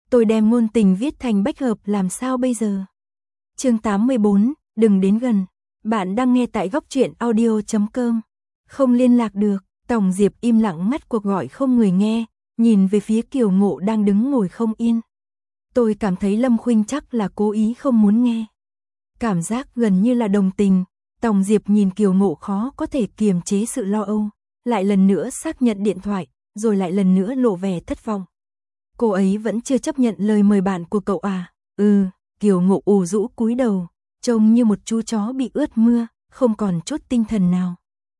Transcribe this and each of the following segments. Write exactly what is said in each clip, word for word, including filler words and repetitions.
Tôi đem ngôn tình viết thành bách hợp làm sao bây giờ? Chương tám mươi bốn, đừng đến gần. Bạn đang nghe tại góc truyện audio chấm com. Không liên lạc được, Tổng Diệp im lặng ngắt cuộc gọi không người nghe, nhìn về phía Kiều Ngộ đang đứng ngồi không yên. Tôi cảm thấy Lâm Khuynh chắc là cố ý không muốn nghe. Cảm giác gần như là đồng tình, Tổng Diệp nhìn Kiều Ngộ khó có thể kiềm chế sự lo âu, lại lần nữa xác nhận điện thoại, rồi lại lần nữa lộ vẻ thất vọng. Cô ấy vẫn chưa chấp nhận lời mời bạn của cậu à? Ừ, Kiều Ngộ ủ rũ cúi đầu, trông như một chú chó bị ướt mưa, không còn chút tinh thần nào.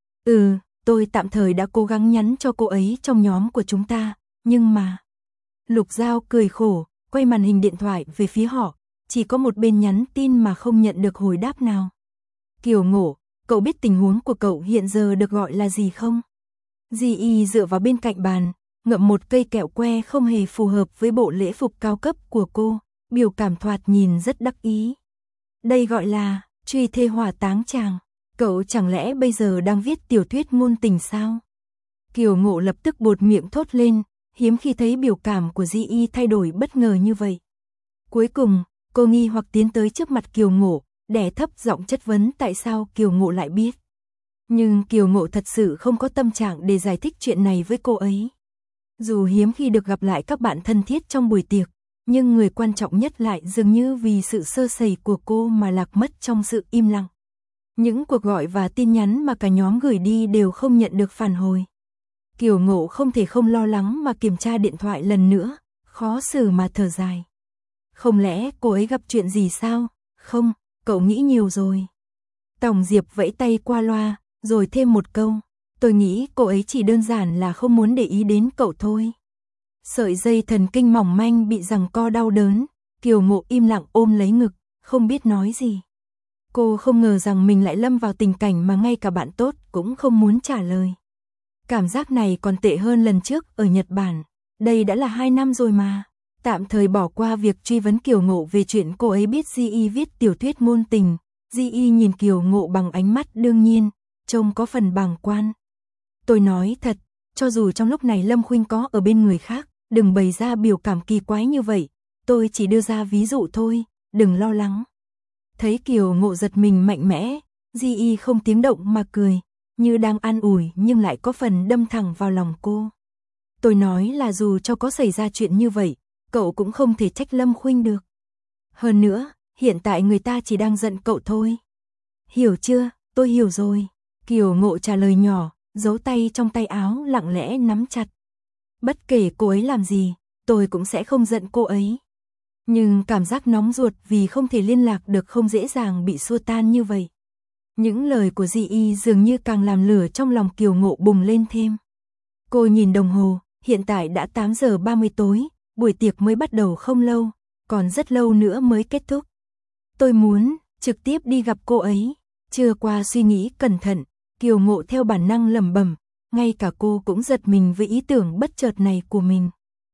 Ừ, tôi tạm thời đã cố gắng nhắn cho cô ấy trong nhóm của chúng ta, nhưng mà... Lục Giao cười khổ, quay màn hình điện thoại về phía họ, chỉ có một bên nhắn tin mà không nhận được hồi đáp nào. Kiều Ngộ, cậu biết tình huống của cậu hiện giờ được gọi là gì không? Di Y dựa vào bên cạnh bàn, ngậm một cây kẹo que không hề phù hợp với bộ lễ phục cao cấp của cô, biểu cảm thoạt nhìn rất đắc ý. Đây gọi là truy thê hỏa táng chàng, cậu chẳng lẽ bây giờ đang viết tiểu thuyết ngôn tình sao? Kiều Ngộ lập tức buột miệng thốt lên, hiếm khi thấy biểu cảm của Di Y thay đổi bất ngờ như vậy. Cuối cùng, cô nghi hoặc tiến tới trước mặt Kiều Ngộ, đè thấp giọng chất vấn tại sao Kiều Ngộ lại biết. Nhưng Kiều Ngộ thật sự không có tâm trạng để giải thích chuyện này với cô ấy. Dù hiếm khi được gặp lại các bạn thân thiết trong buổi tiệc, nhưng người quan trọng nhất lại dường như vì sự sơ sẩy của cô mà lạc mất trong sự im lặng. Những cuộc gọi và tin nhắn mà cả nhóm gửi đi đều không nhận được phản hồi. Kiều Ngộ không thể không lo lắng mà kiểm tra điện thoại lần nữa, khó xử mà thở dài. Không lẽ cô ấy gặp chuyện gì sao? Không, cậu nghĩ nhiều rồi. Tổng Diệp vẫy tay qua loa, rồi thêm một câu. Tôi nghĩ cô ấy chỉ đơn giản là không muốn để ý đến cậu thôi. Sợi dây thần kinh mỏng manh bị giằng co đau đớn, Kiều Ngộ im lặng ôm lấy ngực, không biết nói gì. Cô không ngờ rằng mình lại lâm vào tình cảnh mà ngay cả bạn tốt cũng không muốn trả lời. Cảm giác này còn tệ hơn lần trước ở Nhật Bản. Đây đã là hai năm rồi mà. Tạm thời bỏ qua việc truy vấn Kiều Ngộ về chuyện cô ấy biết Di Y viết tiểu thuyết ngôn tình. Di Y nhìn Kiều Ngộ bằng ánh mắt đương nhiên, trông có phần bàng quan. Tôi nói thật, cho dù trong lúc này Lâm Khuynh có ở bên người khác, đừng bày ra biểu cảm kỳ quái như vậy. Tôi chỉ đưa ra ví dụ thôi, đừng lo lắng. Thấy Kiều Ngộ giật mình mạnh mẽ, Di Y không tiếng động mà cười, như đang an ủi nhưng lại có phần đâm thẳng vào lòng cô. Tôi nói là dù cho có xảy ra chuyện như vậy, cậu cũng không thể trách Lâm Khuynh được. Hơn nữa, hiện tại người ta chỉ đang giận cậu thôi. Hiểu chưa, tôi hiểu rồi. Kiều Ngộ trả lời nhỏ, giấu tay trong tay áo lặng lẽ nắm chặt. Bất kể cô ấy làm gì, tôi cũng sẽ không giận cô ấy. Nhưng cảm giác nóng ruột vì không thể liên lạc được không dễ dàng bị xua tan như vậy. Những lời của Di Y dường như càng làm lửa trong lòng Kiều Ngộ bùng lên thêm. Cô nhìn đồng hồ, hiện tại đã tám giờ ba mươi tối, buổi tiệc mới bắt đầu không lâu, còn rất lâu nữa mới kết thúc. Tôi muốn trực tiếp đi gặp cô ấy. Chưa qua suy nghĩ cẩn thận, Kiều Ngộ theo bản năng lẩm bẩm, ngay cả cô cũng giật mình với ý tưởng bất chợt này của mình.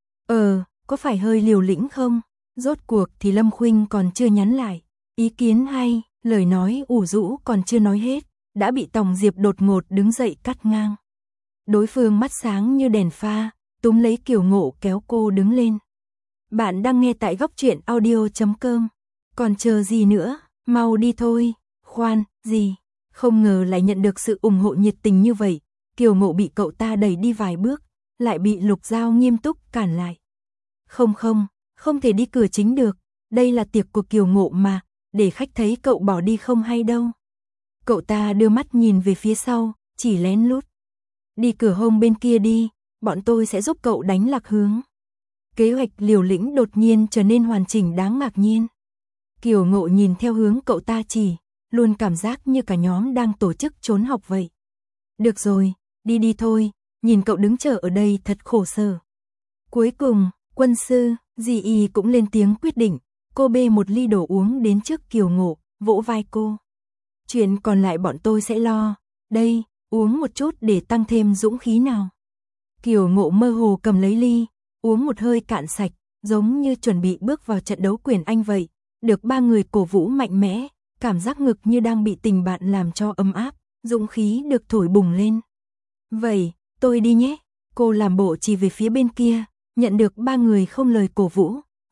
Ờ, có phải hơi liều lĩnh không? Rốt cuộc thì Lâm Khuynh còn chưa nhắn lại. Ý kiến hay, lời nói ủ rũ còn chưa nói hết, đã bị Tổng Diệp đột ngột đứng dậy cắt ngang. Đối phương mắt sáng như đèn pha, túm lấy Kiều Ngộ kéo cô đứng lên. Bạn đang nghe tại góc truyện audio chấm com. Còn chờ gì nữa, mau đi thôi. Khoan, gì? Không ngờ lại nhận được sự ủng hộ nhiệt tình như vậy. Kiều Ngộ bị cậu ta đẩy đi vài bước, lại bị Lục Giao nghiêm túc cản lại. Không không, không thể đi cửa chính được, đây là tiệc của Kiều Ngộ mà, để khách thấy cậu bỏ đi không hay đâu. Cậu ta đưa mắt nhìn về phía sau, chỉ lén lút. Đi cửa hông bên kia đi, bọn tôi sẽ giúp cậu đánh lạc hướng. Kế hoạch liều lĩnh đột nhiên trở nên hoàn chỉnh đáng ngạc nhiên. Kiều Ngộ nhìn theo hướng cậu ta chỉ, luôn cảm giác như cả nhóm đang tổ chức trốn học vậy. Được rồi, đi đi thôi, nhìn cậu đứng chờ ở đây thật khổ sở. Cuối cùng, quân sư, Di Y cũng lên tiếng quyết định, cô bê một ly đồ uống đến trước Kiều Ngộ, vỗ vai cô. Chuyện còn lại bọn tôi sẽ lo, đây, uống một chút để tăng thêm dũng khí nào. Kiều Ngộ mơ hồ cầm lấy ly, uống một hơi cạn sạch, giống như chuẩn bị bước vào trận đấu quyền Anh vậy, được ba người cổ vũ mạnh mẽ, cảm giác ngực như đang bị tình bạn làm cho ấm áp, dũng khí được thổi bùng lên. Vậy, tôi đi nhé, cô làm bộ chỉ về phía bên kia, nhận được ba người không lời cổ vũ,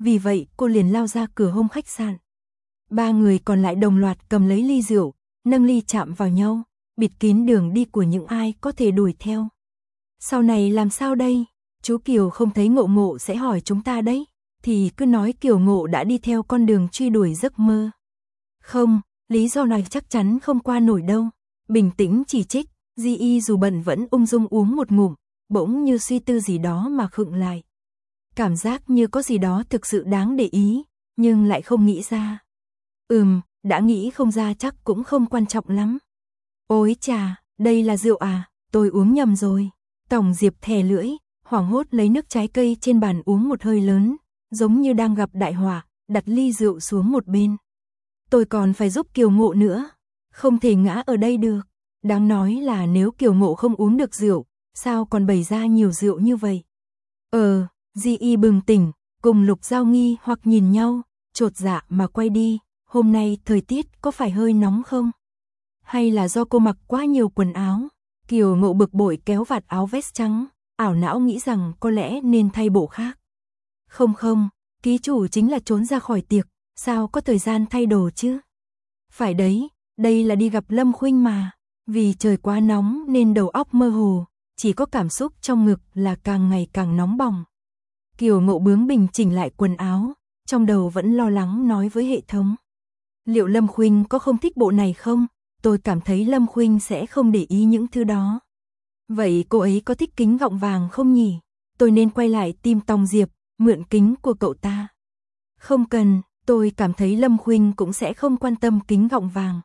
vì vậy cô liền lao ra cửa hông khách sạn. Ba người còn lại đồng loạt cầm lấy ly rượu, nâng ly chạm vào nhau, bịt kín đường đi của những ai có thể đuổi theo. Sau này làm sao đây? Chú Kiều không thấy Ngộ Ngộ sẽ hỏi chúng ta đấy, thì cứ nói Kiều Ngộ đã đi theo con đường truy đuổi giấc mơ. Không, lý do này chắc chắn không qua nổi đâu. Bình tĩnh chỉ trích, Di Y dù bận vẫn ung dung uống một ngụm, bỗng như suy tư gì đó mà khựng lại. Cảm giác như có gì đó thực sự đáng để ý, nhưng lại không nghĩ ra. Ừm, đã nghĩ không ra chắc cũng không quan trọng lắm. Ôi chà, đây là rượu à, tôi uống nhầm rồi. Tổng Diệp thè lưỡi, hoảng hốt lấy nước trái cây trên bàn uống một hơi lớn, giống như đang gặp đại họa, đặt ly rượu xuống một bên. Tôi còn phải giúp Kiều Ngộ nữa, không thể ngã ở đây được. Đáng nói là nếu Kiều Ngộ không uống được rượu, sao còn bày ra nhiều rượu như vậy? Ờ, Di Y bừng tỉnh, cùng Lục Giao nghi hoặc nhìn nhau, chột dạ mà quay đi. Hôm nay thời tiết có phải hơi nóng không? Hay là do cô mặc quá nhiều quần áo? Kiều Ngộ bực bội kéo vạt áo vest trắng, ảo não nghĩ rằng có lẽ nên thay bộ khác. Không không, ký chủ chính là trốn ra khỏi tiệc, sao có thời gian thay đồ chứ? Phải đấy, đây là đi gặp Lâm Khuynh mà. Vì trời quá nóng nên đầu óc mơ hồ, chỉ có cảm xúc trong ngực là càng ngày càng nóng bỏng. Kiều Ngộ bướng bỉnh chỉnh lại quần áo, trong đầu vẫn lo lắng nói với hệ thống. Liệu Lâm Khuynh có không thích bộ này không? Tôi cảm thấy Lâm Khuynh sẽ không để ý những thứ đó. Vậy cô ấy có thích kính gọng vàng không nhỉ? Tôi nên quay lại tìm Tòng Diệp, mượn kính của cậu ta. Không cần, tôi cảm thấy Lâm Khuynh cũng sẽ không quan tâm kính gọng vàng.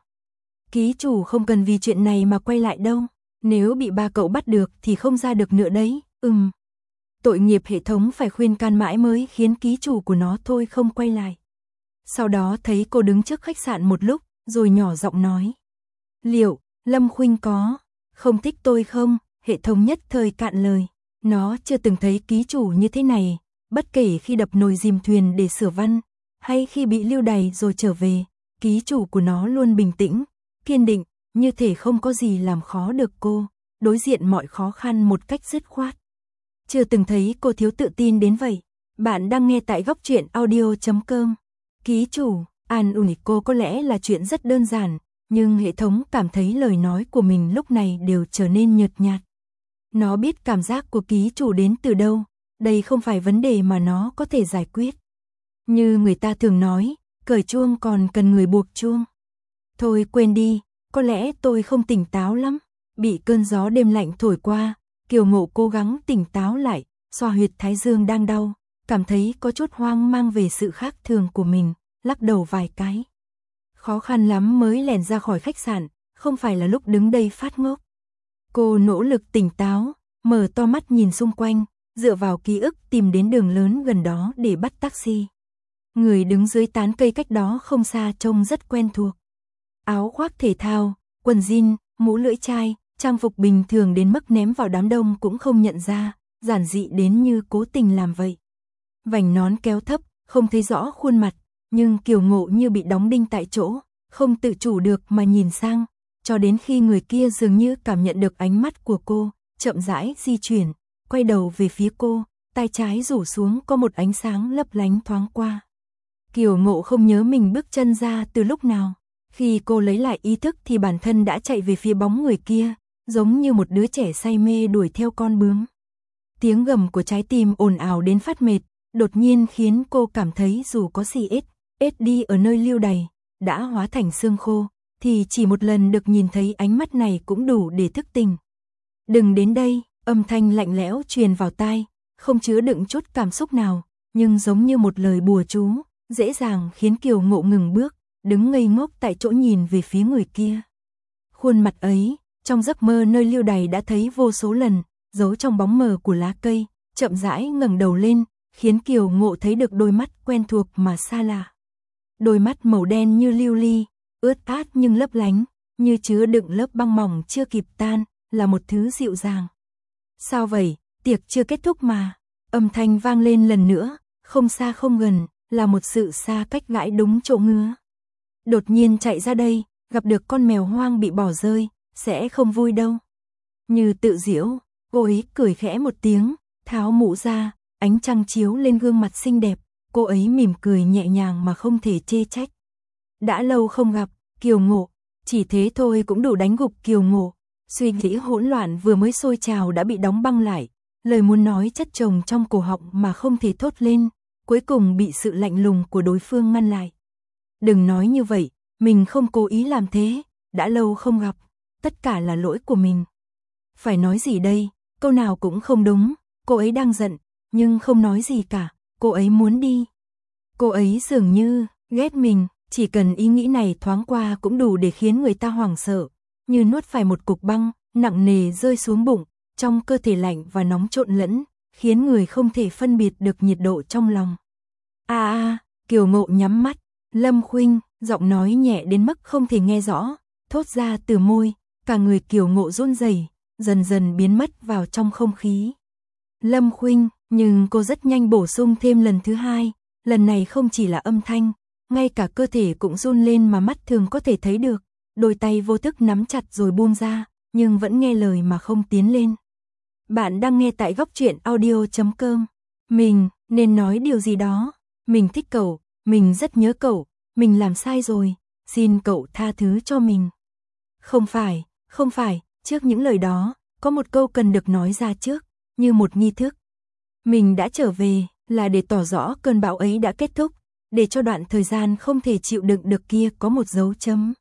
Ký chủ không cần vì chuyện này mà quay lại đâu. Nếu bị ba cậu bắt được thì không ra được nữa đấy. Ừm. Tội nghiệp hệ thống phải khuyên can mãi mới khiến ký chủ của nó thôi không quay lại. Sau đó thấy cô đứng trước khách sạn một lúc, rồi nhỏ giọng nói. Liệu, Lâm Khuynh có không thích tôi không? Hệ thống nhất thời cạn lời. Nó chưa từng thấy ký chủ như thế này, bất kể khi đập nồi dìm thuyền để sửa văn, hay khi bị lưu đày rồi trở về, ký chủ của nó luôn bình tĩnh, kiên định, như thể không có gì làm khó được cô, đối diện mọi khó khăn một cách dứt khoát. Chưa từng thấy cô thiếu tự tin đến vậy. Bạn đang nghe tại góc truyện audio chấm com. Ký chủ, an ủi cô có lẽ là chuyện rất đơn giản, nhưng hệ thống cảm thấy lời nói của mình lúc này đều trở nên nhợt nhạt. Nó biết cảm giác của ký chủ đến từ đâu, đây không phải vấn đề mà nó có thể giải quyết. Như người ta thường nói, cởi chuông còn cần người buộc chuông. Thôi quên đi, có lẽ tôi không tỉnh táo lắm. Bị cơn gió đêm lạnh thổi qua, Kiều Ngộ cố gắng tỉnh táo lại, xoa huyệt thái dương đang đau, cảm thấy có chút hoang mang về sự khác thường của mình, lắc đầu vài cái. Khó khăn lắm mới lẻn ra khỏi khách sạn, không phải là lúc đứng đây phát ngốc. Cô nỗ lực tỉnh táo, mở to mắt nhìn xung quanh, dựa vào ký ức tìm đến đường lớn gần đó để bắt taxi. Người đứng dưới tán cây cách đó không xa trông rất quen thuộc. Áo khoác thể thao, quần jean, mũ lưỡi chai, trang phục bình thường đến mức ném vào đám đông cũng không nhận ra, giản dị đến như cố tình làm vậy. Vành nón kéo thấp, không thấy rõ khuôn mặt, nhưng Kiều Ngộ như bị đóng đinh tại chỗ, không tự chủ được mà nhìn sang, cho đến khi người kia dường như cảm nhận được ánh mắt của cô, chậm rãi di chuyển, quay đầu về phía cô, tay trái rủ xuống có một ánh sáng lấp lánh thoáng qua. Kiều Ngộ không nhớ mình bước chân ra từ lúc nào, khi cô lấy lại ý thức thì bản thân đã chạy về phía bóng người kia, giống như một đứa trẻ say mê đuổi theo con bướm. Tiếng gầm của trái tim ồn ào đến phát mệt, đột nhiên khiến cô cảm thấy dù có xì ét, ét đi ở nơi lưu đày, đã hóa thành xương khô, thì chỉ một lần được nhìn thấy ánh mắt này cũng đủ để thức tỉnh. Đừng đến đây, âm thanh lạnh lẽo truyền vào tai, không chứa đựng chút cảm xúc nào, nhưng giống như một lời bùa chú, dễ dàng khiến Kiều Ngộ ngừng bước, đứng ngây ngốc tại chỗ nhìn về phía người kia. Khuôn mặt ấy, trong giấc mơ nơi lưu đày đã thấy vô số lần, giấu trong bóng mờ của lá cây, chậm rãi ngẩng đầu lên, khiến Kiều Ngộ thấy được đôi mắt quen thuộc mà xa lạ. Đôi mắt màu đen như lưu ly, ướt át nhưng lấp lánh, như chứa đựng lớp băng mỏng chưa kịp tan, là một thứ dịu dàng. Sao vậy, tiệc chưa kết thúc mà. Âm thanh vang lên lần nữa, không xa không gần, là một sự xa cách gãi đúng chỗ ngứa. Đột nhiên chạy ra đây, gặp được con mèo hoang bị bỏ rơi, sẽ không vui đâu. Như tự giễu, cô ấy cười khẽ một tiếng, tháo mũ ra, ánh trăng chiếu lên gương mặt xinh đẹp, cô ấy mỉm cười nhẹ nhàng mà không thể chê trách. Đã lâu không gặp, Kiều Ngộ, chỉ thế thôi cũng đủ đánh gục Kiều Ngộ. Suy nghĩ hỗn loạn vừa mới sôi trào đã bị đóng băng lại, lời muốn nói chất chồng trong cổ họng mà không thể thốt lên, cuối cùng bị sự lạnh lùng của đối phương ngăn lại. Đừng nói như vậy, mình không cố ý làm thế, đã lâu không gặp, tất cả là lỗi của mình. Phải nói gì đây, câu nào cũng không đúng, cô ấy đang giận, nhưng không nói gì cả, cô ấy muốn đi. Cô ấy dường như ghét mình, chỉ cần ý nghĩ này thoáng qua cũng đủ để khiến người ta hoảng sợ, như nuốt phải một cục băng, nặng nề rơi xuống bụng, trong cơ thể lạnh và nóng trộn lẫn, khiến người không thể phân biệt được nhiệt độ trong lòng. A à, a, Kiều Ngộ nhắm mắt, Lâm Khuynh, giọng nói nhẹ đến mức không thể nghe rõ, thốt ra từ môi, cả người Kiều Ngộ run rẩy, dần dần biến mất vào trong không khí. Lâm Khuynh, nhưng cô rất nhanh bổ sung thêm lần thứ hai, lần này không chỉ là âm thanh, ngay cả cơ thể cũng run lên mà mắt thường có thể thấy được, đôi tay vô thức nắm chặt rồi buông ra, nhưng vẫn nghe lời mà không tiến lên. Bạn đang nghe tại góc truyện audio chấm com. Mình nên nói điều gì đó, mình thích cậu, mình rất nhớ cậu, mình làm sai rồi, xin cậu tha thứ cho mình. Không phải, không phải, trước những lời đó, có một câu cần được nói ra trước, như một nghi thức. Mình đã trở về, là để tỏ rõ cơn bão ấy đã kết thúc, để cho đoạn thời gian không thể chịu đựng được kia có một dấu chấm.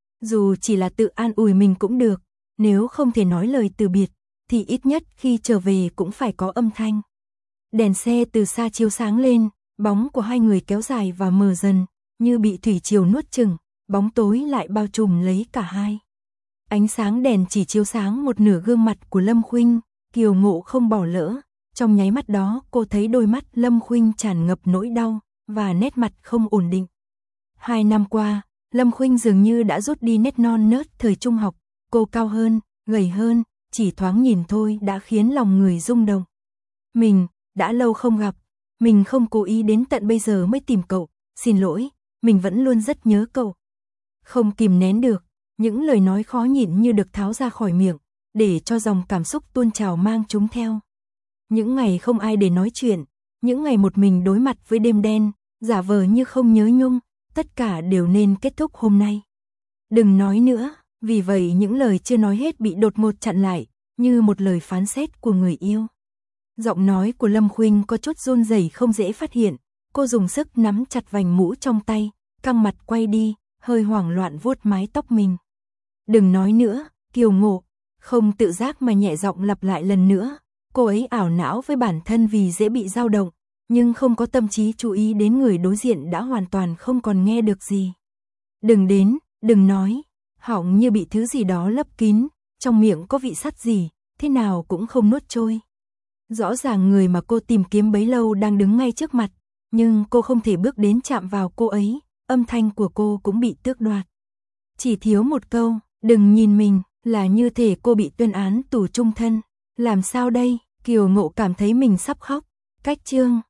Dù chỉ là tự an ủi mình cũng được, nếu không thể nói lời từ biệt, thì ít nhất khi trở về cũng phải có âm thanh. Đèn xe từ xa chiếu sáng lên, bóng của hai người kéo dài và mờ dần, như bị thủy triều nuốt chửng, bóng tối lại bao trùm lấy cả hai. Ánh sáng đèn chỉ chiếu sáng một nửa gương mặt của Lâm Khuynh, Kiều Ngộ không bỏ lỡ, trong nháy mắt đó cô thấy đôi mắt Lâm Khuynh tràn ngập nỗi đau, và nét mặt không ổn định. Hai năm qua, Lâm Khuynh dường như đã rút đi nét non nớt thời trung học, cô cao hơn, gầy hơn, chỉ thoáng nhìn thôi đã khiến lòng người rung động. Mình, đã lâu không gặp, mình không cố ý đến tận bây giờ mới tìm cậu, xin lỗi, mình vẫn luôn rất nhớ cậu. Không kìm nén được, những lời nói khó nhịn như được tháo ra khỏi miệng, để cho dòng cảm xúc tuôn trào mang chúng theo. Những ngày không ai để nói chuyện, những ngày một mình đối mặt với đêm đen, giả vờ như không nhớ nhung, tất cả đều nên kết thúc hôm nay. Đừng nói nữa, vì vậy những lời chưa nói hết bị đột ngột chặn lại, như một lời phán xét của người yêu. Giọng nói của Lâm Khuynh có chút run rẩy không dễ phát hiện, cô dùng sức nắm chặt vành mũ trong tay, căng mặt quay đi, hơi hoảng loạn vuốt mái tóc mình. Đừng nói nữa, Kiều Ngộ, không tự giác mà nhẹ giọng lặp lại lần nữa, cô ấy ảo não với bản thân vì dễ bị dao động, nhưng không có tâm trí chú ý đến người đối diện đã hoàn toàn không còn nghe được gì. Đừng đến, đừng nói, họng như bị thứ gì đó lấp kín, trong miệng có vị sắt gì, thế nào cũng không nuốt trôi. Rõ ràng người mà cô tìm kiếm bấy lâu đang đứng ngay trước mặt, nhưng cô không thể bước đến chạm vào cô ấy, âm thanh của cô cũng bị tước đoạt. Chỉ thiếu một câu, đừng nhìn mình, là như thể cô bị tuyên án tù chung thân. Làm sao đây? Kiều Ngộ cảm thấy mình sắp khóc. Cách chương